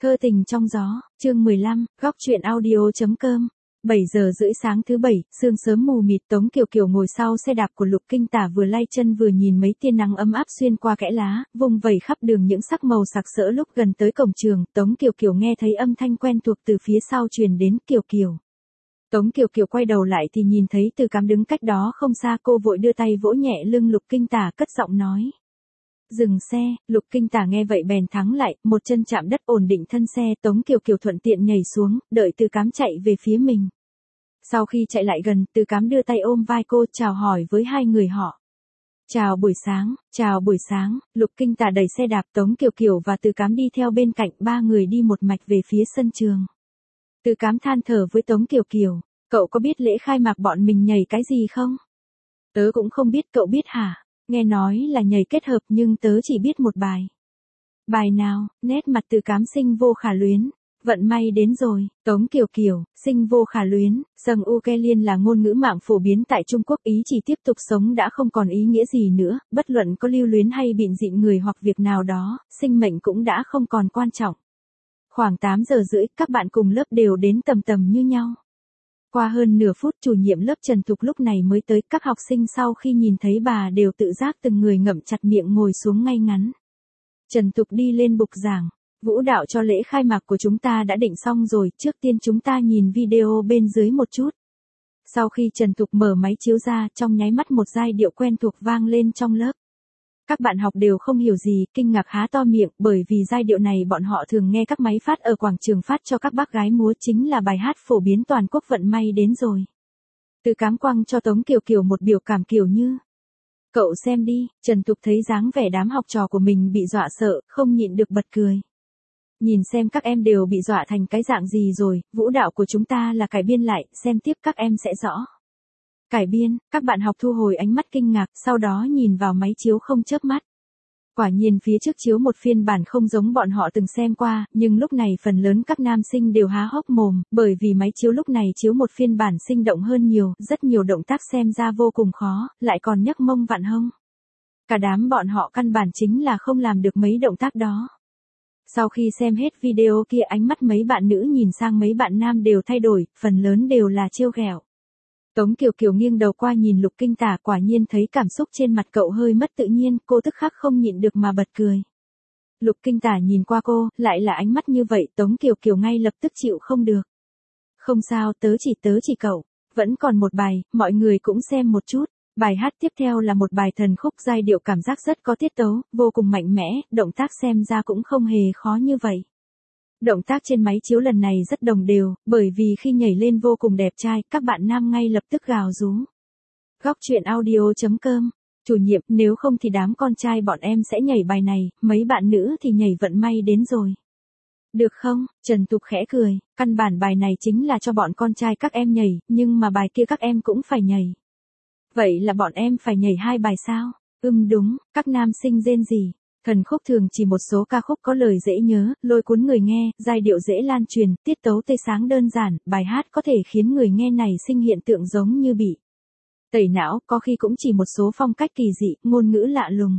Thơ tình trong gió, chương 15, góc truyện audio.com. 7 giờ rưỡi sáng thứ Bảy, sương sớm mù mịt. Tống Kiều Kiều ngồi sau xe đạp của Lục Kinh Tả, vừa lay chân vừa nhìn mấy tia nắng ấm áp xuyên qua kẽ lá, vung vẩy khắp đường những sắc màu sặc sỡ. Lúc gần tới cổng trường, Tống Kiều Kiều nghe thấy âm thanh quen thuộc từ phía sau truyền đến. Kiều Kiều. Tống Kiều Kiều quay đầu lại thì nhìn thấy Từ Cám đứng cách đó không xa. Cô vội đưa tay vỗ nhẹ lưng Lục Kinh Tả, cất giọng nói: "Dừng xe." Lục Kinh Tả nghe vậy bèn thắng lại, một chân chạm đất ổn định thân xe. Tống Kiều Kiều thuận tiện nhảy xuống, đợi Từ Cám chạy về phía mình. Sau khi chạy lại gần, Từ Cám đưa tay ôm vai cô, chào hỏi với hai người họ. "Chào buổi sáng." "Chào buổi sáng." Lục Kinh Tả đẩy xe đạp, Tống Kiều Kiều và Từ Cám đi theo bên cạnh, ba người đi một mạch về phía sân trường. Từ Cám than thở với Tống Kiều Kiều: "Cậu có biết lễ khai mạc bọn mình nhảy cái gì không?" "Tớ cũng không biết." "Cậu biết hả?" "Nghe nói là nhảy kết hợp nhưng tớ chỉ biết một bài." "Bài nào?" Nét mặt Từ Cám sinh vô khả luyến. "Vận may đến rồi." Tống Kiều Kiều, sinh vô khả luyến, Sâng U Ke Liên là ngôn ngữ mạng phổ biến tại Trung Quốc, ý chỉ tiếp tục sống đã không còn ý nghĩa gì nữa, bất luận có lưu luyến hay bịn dịn người hoặc việc nào đó, sinh mệnh cũng đã không còn quan trọng. Khoảng 8 giờ rưỡi, các bạn cùng lớp đều đến tầm tầm như nhau. Qua hơn nửa phút, chủ nhiệm lớp Trần Thục lúc này mới tới. Các học sinh sau khi nhìn thấy bà đều tự giác từng người ngậm chặt miệng ngồi xuống ngay ngắn. Trần Thục đi lên bục giảng: "Vũ đạo cho lễ khai mạc của chúng ta đã định xong rồi, trước tiên chúng ta nhìn video bên dưới một chút." Sau khi Trần Thục mở máy chiếu ra, trong nháy mắt một giai điệu quen thuộc vang lên trong lớp. Các bạn học đều không hiểu gì, kinh ngạc há to miệng, bởi vì giai điệu này bọn họ thường nghe các máy phát ở quảng trường phát cho các bác gái múa, chính là bài hát phổ biến toàn quốc Vận may đến rồi. Từ Cám quăng cho Tống Kiều Kiều một biểu cảm kiểu như: "Cậu xem đi." Trần Thục thấy dáng vẻ đám học trò của mình bị dọa sợ, không nhịn được bật cười. "Nhìn xem các em đều bị dọa thành cái dạng gì rồi, vũ đạo của chúng ta là cải biên lại, xem tiếp các em sẽ rõ." "Cải biên?" Các bạn học thu hồi ánh mắt kinh ngạc, sau đó nhìn vào máy chiếu không chớp mắt. Quả nhiên phía trước chiếu một phiên bản không giống bọn họ từng xem qua, nhưng lúc này phần lớn các nam sinh đều há hốc mồm, bởi vì máy chiếu lúc này chiếu một phiên bản sinh động hơn nhiều, rất nhiều động tác xem ra vô cùng khó, lại còn nhấc mông vặn hông. Cả đám bọn họ căn bản chính là không làm được mấy động tác đó. Sau khi xem hết video kia, ánh mắt mấy bạn nữ nhìn sang mấy bạn nam đều thay đổi, phần lớn đều là trêu ghẹo. Tống Kiều Kiều nghiêng đầu qua nhìn Lục Kinh Tả, quả nhiên thấy cảm xúc trên mặt cậu hơi mất tự nhiên, cô tức khắc không nhịn được mà bật cười. Lục Kinh Tả nhìn qua cô, lại là ánh mắt như vậy, Tống Kiều Kiều ngay lập tức chịu không được. "Không sao, tớ chỉ cậu. Vẫn còn một bài, mọi người cũng xem một chút." Bài hát tiếp theo là một bài thần khúc, giai điệu cảm giác rất có tiết tấu, vô cùng mạnh mẽ, động tác xem ra cũng không hề khó như vậy. Động tác trên máy chiếu lần này rất đồng đều, bởi vì khi nhảy lên vô cùng đẹp trai, các bạn nam ngay lập tức gào rú. Góc truyện audio.com. Chủ nhiệm: "Nếu không thì đám con trai bọn em sẽ nhảy bài này, mấy bạn nữ thì nhảy vận may đến rồi." "Được không?" Trần Thục khẽ cười, "căn bản bài này chính là cho bọn con trai các em nhảy, nhưng mà bài kia các em cũng phải nhảy." "Vậy là bọn em phải nhảy hai bài sao?" Đúng." Các nam sinh rên rỉ. Thần khúc thường chỉ một số ca khúc có lời dễ nhớ, lôi cuốn người nghe, giai điệu dễ lan truyền, tiết tấu tươi sáng đơn giản, bài hát có thể khiến người nghe này sinh hiện tượng giống như bị tẩy não, có khi cũng chỉ một số phong cách kỳ dị, ngôn ngữ lạ lùng.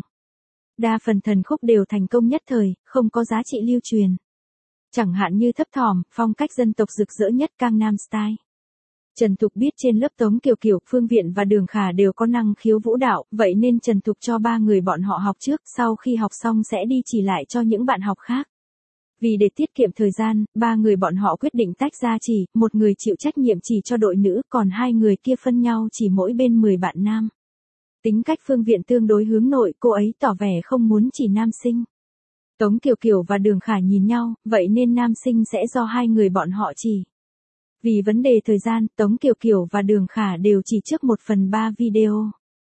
Đa phần thần khúc đều thành công nhất thời, không có giá trị lưu truyền. Chẳng hạn như Thấp Thỏm, phong cách dân tộc rực rỡ nhất Gangnam Style. Trần Thục biết trên lớp Tống Kiều Kiều, Phương Viện và Đường Khả đều có năng khiếu vũ đạo, vậy nên Trần Thục cho ba người bọn họ học trước, sau khi học xong sẽ đi chỉ lại cho những bạn học khác. Vì để tiết kiệm thời gian, ba người bọn họ quyết định tách ra chỉ, một người chịu trách nhiệm chỉ cho đội nữ, còn hai người kia phân nhau chỉ mỗi bên 10 bạn nam. Tính cách Phương Viện tương đối hướng nội, cô ấy tỏ vẻ không muốn chỉ nam sinh. Tống Kiều Kiều và Đường Khả nhìn nhau, vậy nên nam sinh sẽ do hai người bọn họ chỉ. Vì vấn đề thời gian, Tống Kiều Kiều và Đường Khả đều chỉ trước 1/3 video.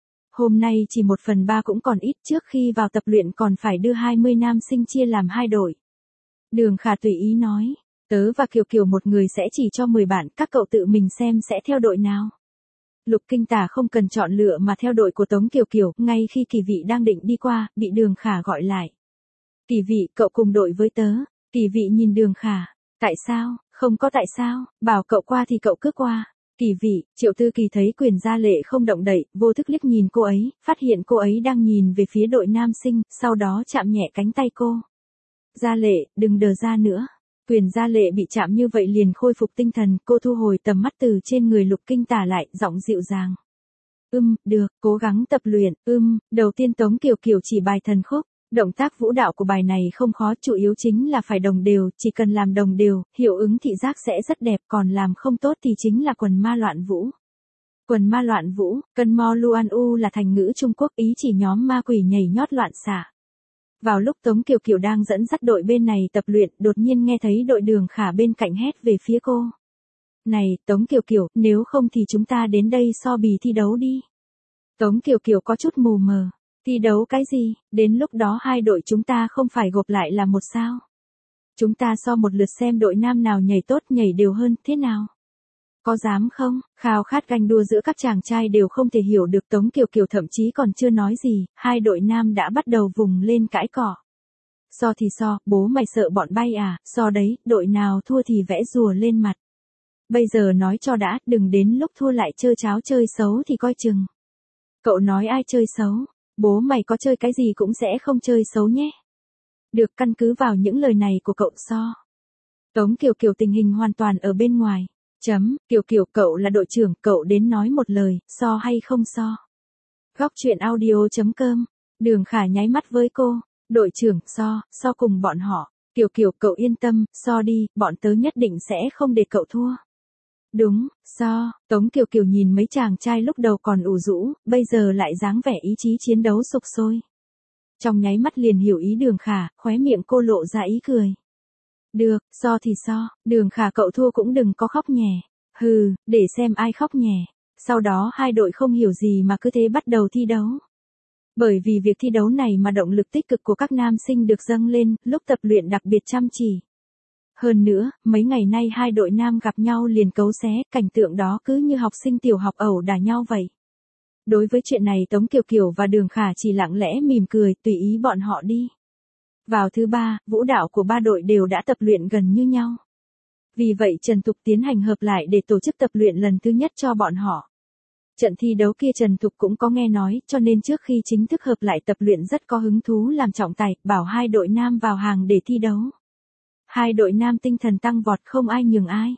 Hôm nay chỉ 1/3 cũng còn ít, trước khi vào tập luyện còn phải đưa 20 nam sinh chia làm hai đội. Đường Khả tùy ý nói: "Tớ và Kiều Kiều một người sẽ chỉ cho 10 bạn, các cậu tự mình xem sẽ theo đội nào." Lục Kinh Tả không cần chọn lựa mà theo đội của Tống Kiều Kiều, ngay khi Kỳ Vị đang định đi qua, bị Đường Khả gọi lại. "Kỳ Vị, cậu cùng đội với tớ." Kỳ Vị nhìn Đường Khả: "Tại sao?" "Không có tại sao, bảo cậu qua thì cậu cứ qua." "Kỳ Vị." Triệu Tư Kỳ thấy Quyền Gia Lệ không động đậy, vô thức liếc nhìn cô ấy, phát hiện cô ấy đang nhìn về phía đội nam sinh, sau đó chạm nhẹ cánh tay cô. "Gia Lệ, đừng đờ ra nữa." Quyền Gia Lệ bị chạm như vậy liền khôi phục tinh thần, cô thu hồi tầm mắt từ trên người Lục Kinh Tả lại, giọng dịu dàng. Được, cố gắng tập luyện, đầu tiên Tống Kiều Kiều chỉ bài thần khúc. Động tác vũ đạo của bài này không khó, chủ yếu chính là phải đồng đều, chỉ cần làm đồng đều, hiệu ứng thị giác sẽ rất đẹp, còn làm không tốt thì chính là quần ma loạn vũ. Quần ma loạn vũ, cân mo luan u là thành ngữ Trung Quốc, ý chỉ nhóm ma quỷ nhảy nhót loạn xạ. Vào lúc Tống Kiều Kiều đang dẫn dắt đội bên này tập luyện, đột nhiên nghe thấy đội Đường Khả bên cạnh hét về phía cô. Này, Tống Kiều Kiều, nếu không thì chúng ta đến đây so bì thi đấu đi. Tống Kiều Kiều có chút mù mờ. Thi đấu cái gì, đến lúc đó hai đội chúng ta không phải gộp lại là một sao. Chúng ta so một lượt xem đội nam nào nhảy tốt nhảy đều hơn, thế nào? Có dám không? Khao khát ganh đua giữa các chàng trai đều không thể hiểu được. Tống Kiều Kiều thậm chí còn chưa nói gì, hai đội nam đã bắt đầu vùng lên cãi cỏ. So thì so, bố mày sợ bọn bay à, so đấy, đội nào thua thì vẽ rùa lên mặt. Bây giờ nói cho đã, đừng đến lúc thua lại chơi cháo chơi xấu thì coi chừng. Cậu nói ai chơi xấu? Bố mày có chơi cái gì cũng sẽ không chơi xấu nhé. Được, căn cứ vào những lời này của cậu so. Tống Kiều Kiều tình hình hoàn toàn ở bên ngoài. Kiều Kiều, cậu là đội trưởng, cậu đến nói một lời, so hay không so. Góc truyện audio.com. Đường Khả nháy mắt với cô. Đội trưởng, so cùng bọn họ. Kiều Kiều, cậu yên tâm, so đi, bọn tớ nhất định sẽ không để cậu thua. Đúng, so. Tống Kiều Kiều nhìn mấy chàng trai lúc đầu còn ủ rũ, bây giờ lại dáng vẻ ý chí chiến đấu sục sôi. Trong nháy mắt liền hiểu ý Đường Khả, khóe miệng cô lộ ra ý cười. Được, so thì so, Đường Khả cậu thua cũng đừng có khóc nhè. Hừ, để xem ai khóc nhè. Sau đó hai đội không hiểu gì mà cứ thế bắt đầu thi đấu. Bởi vì việc thi đấu này mà động lực tích cực của các nam sinh được dâng lên, lúc tập luyện đặc biệt chăm chỉ. Hơn nữa, mấy ngày nay hai đội nam gặp nhau liền cấu xé, cảnh tượng đó cứ như học sinh tiểu học ẩu đả nhau vậy. Đối với chuyện này Tống Kiều Kiều và Đường Khả chỉ lặng lẽ mỉm cười, tùy ý bọn họ đi. Vào thứ ba, vũ đạo của ba đội đều đã tập luyện gần như nhau. Vì vậy Trần Thục tiến hành hợp lại để tổ chức tập luyện lần thứ nhất cho bọn họ. Trận thi đấu kia Trần Thục cũng có nghe nói, cho nên trước khi chính thức hợp lại tập luyện rất có hứng thú làm trọng tài, bảo hai đội nam vào hàng để thi đấu. Hai đội nam tinh thần tăng vọt không ai nhường ai.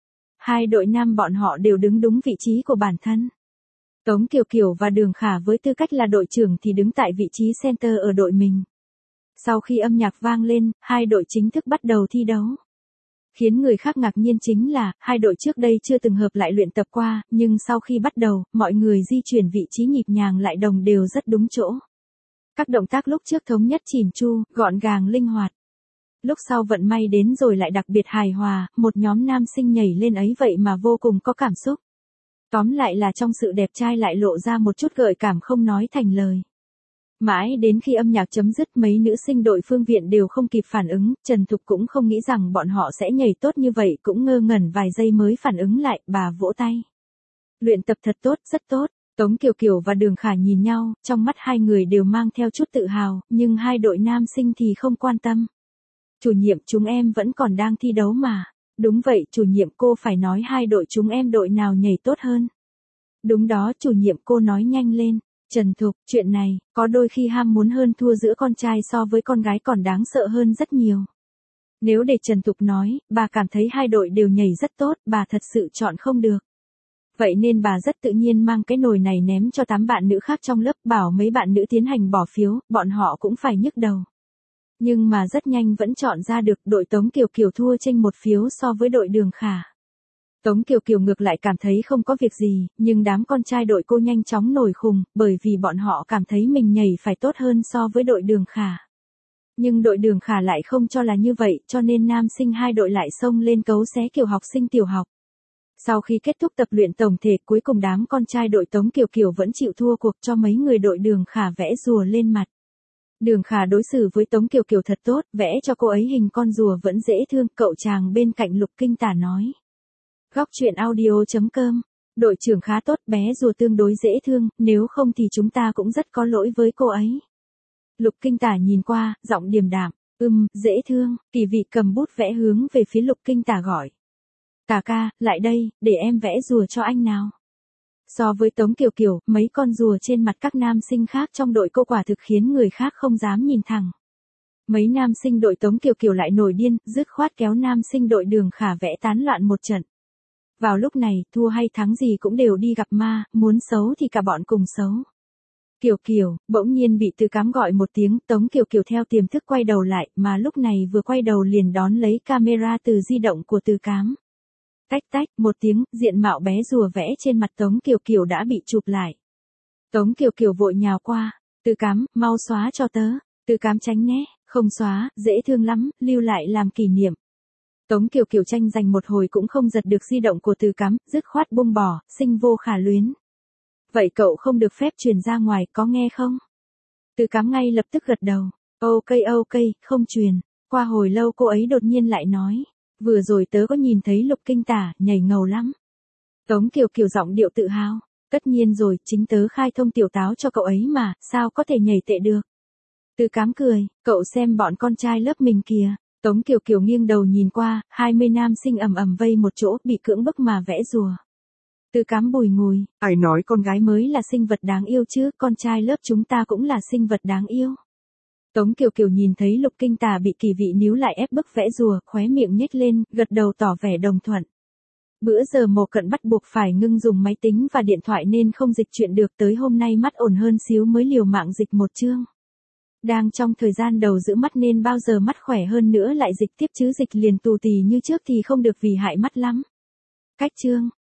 Hai đội nam bọn họ đều đứng đúng vị trí của bản thân. Tống Kiều Kiều và Đường Khả với tư cách là đội trưởng thì đứng tại vị trí center ở đội mình. Sau khi âm nhạc vang lên, hai đội chính thức bắt đầu thi đấu. Khiến người khác ngạc nhiên chính là, hai đội trước đây chưa từng hợp lại luyện tập qua, nhưng sau khi bắt đầu, mọi người di chuyển vị trí nhịp nhàng lại đồng đều rất đúng chỗ. Các động tác lúc trước thống nhất chỉn chu, gọn gàng linh hoạt. Lúc sau vận may đến rồi lại đặc biệt hài hòa, một nhóm nam sinh nhảy lên ấy vậy mà vô cùng có cảm xúc. Tóm lại là trong sự đẹp trai lại lộ ra một chút gợi cảm không nói thành lời. Mãi đến khi âm nhạc chấm dứt mấy nữ sinh đội Phương Viện đều không kịp phản ứng, Trần Thục cũng không nghĩ rằng bọn họ sẽ nhảy tốt như vậy, cũng ngơ ngẩn vài giây mới phản ứng lại, bà vỗ tay. Luyện tập thật tốt, rất tốt. Tống Kiều Kiều và Đường Khả nhìn nhau, trong mắt hai người đều mang theo chút tự hào, nhưng hai đội nam sinh thì không quan tâm. Chủ nhiệm, chúng em vẫn còn đang thi đấu mà. Đúng vậy, chủ nhiệm, cô phải nói hai đội chúng em đội nào nhảy tốt hơn. Đúng đó, chủ nhiệm, cô nói nhanh lên. Trần Thục, chuyện này, có đôi khi ham muốn hơn thua giữa con trai so với con gái còn đáng sợ hơn rất nhiều. Nếu để Trần Thục nói, bà cảm thấy hai đội đều nhảy rất tốt, bà thật sự chọn không được. Vậy nên bà rất tự nhiên mang cái nồi này ném cho 8 bạn nữ khác trong lớp, bảo mấy bạn nữ tiến hành bỏ phiếu, bọn họ cũng phải nhức đầu. Nhưng mà rất nhanh vẫn chọn ra được, đội Tống Kiều Kiều thua chênh một phiếu so với đội Đường Khả. Tống Kiều Kiều ngược lại cảm thấy không có việc gì, nhưng đám con trai đội cô nhanh chóng nổi khùng, bởi vì bọn họ cảm thấy mình nhảy phải tốt hơn so với đội Đường Khả. Nhưng đội Đường Khả lại không cho là như vậy, cho nên nam sinh hai đội lại xông lên cấu xé kiểu học sinh tiểu học. Sau khi kết thúc tập luyện tổng thể, cuối cùng đám con trai đội Tống Kiều Kiều vẫn chịu thua cuộc, cho mấy người đội Đường Khả vẽ rùa lên mặt. Đường Khả đối xử với Tống Kiều Kiều thật tốt, vẽ cho cô ấy hình con rùa vẫn dễ thương, cậu chàng bên cạnh Lục Kinh Tả nói. Góc truyện audio.com. Đội trưởng khá tốt, bé rùa tương đối dễ thương, nếu không thì chúng ta cũng rất có lỗi với cô ấy. Lục Kinh Tả nhìn qua, giọng điềm đạm. Dễ thương. Kỳ Vị cầm bút vẽ hướng về phía Lục Kinh Tả gọi. Tả ca, lại đây, để em vẽ rùa cho anh nào. So với Tống Kiều Kiều, mấy con rùa trên mặt các nam sinh khác trong đội cô quả thực khiến người khác không dám nhìn thẳng. Mấy nam sinh đội Tống Kiều Kiều lại nổi điên, dứt khoát kéo nam sinh đội Đường Khả vẽ tán loạn một trận. Vào lúc này, thua hay thắng gì cũng đều đi gặp ma, muốn xấu thì cả bọn cùng xấu. Kiều Kiều, bỗng nhiên bị Từ Cám gọi một tiếng, Tống Kiều Kiều theo tiềm thức quay đầu lại, mà lúc này vừa quay đầu liền đón lấy camera từ di động của Từ Cám. Tách tách, một tiếng, diện mạo bé rùa vẽ trên mặt Tống Kiều Kiều đã bị chụp lại. Tống Kiều Kiều vội nhào qua, Từ Cám, mau xóa cho tớ. Từ Cám tránh né, không xóa, dễ thương lắm, lưu lại làm kỷ niệm. Tống Kiều Kiều tranh giành một hồi cũng không giật được di động của Từ Cám, dứt khoát buông bỏ, sinh vô khả luyến. Vậy cậu không được phép truyền ra ngoài, có nghe không? Từ Cám ngay lập tức gật đầu. Ok, không truyền. Qua hồi lâu cô ấy đột nhiên lại nói. Vừa rồi tớ có nhìn thấy Lục Kinh Tả, nhảy ngầu lắm. Tống Kiều Kiều giọng điệu tự hào. Tất nhiên rồi, chính tớ khai thông tiểu táo cho cậu ấy mà, sao có thể nhảy tệ được. Từ Cám cười, cậu xem bọn con trai lớp mình kìa. Tống Kiều Kiều nghiêng đầu nhìn qua, 20 nam sinh ầm ầm vây một chỗ, bị cưỡng bức mà vẽ rùa. Từ Cám bùi ngùi, ai nói con gái mới là sinh vật đáng yêu chứ, con trai lớp chúng ta cũng là sinh vật đáng yêu. Tống Kiều Kiều nhìn thấy Lục Kinh Tả bị Kỳ Vị níu lại ép bức vẽ rùa, khóe miệng nhếch lên, gật đầu tỏ vẻ đồng thuận. Bữa giờ Mộ Cận bắt buộc phải ngưng dùng máy tính và điện thoại nên không dịch chuyện được, tới hôm nay mắt ổn hơn xíu mới liều mạng dịch một chương. Đang trong thời gian đầu giữ mắt nên bao giờ mắt khỏe hơn nữa lại dịch tiếp chứ dịch liền tù tì như trước thì không được vì hại mắt lắm. Cách chương.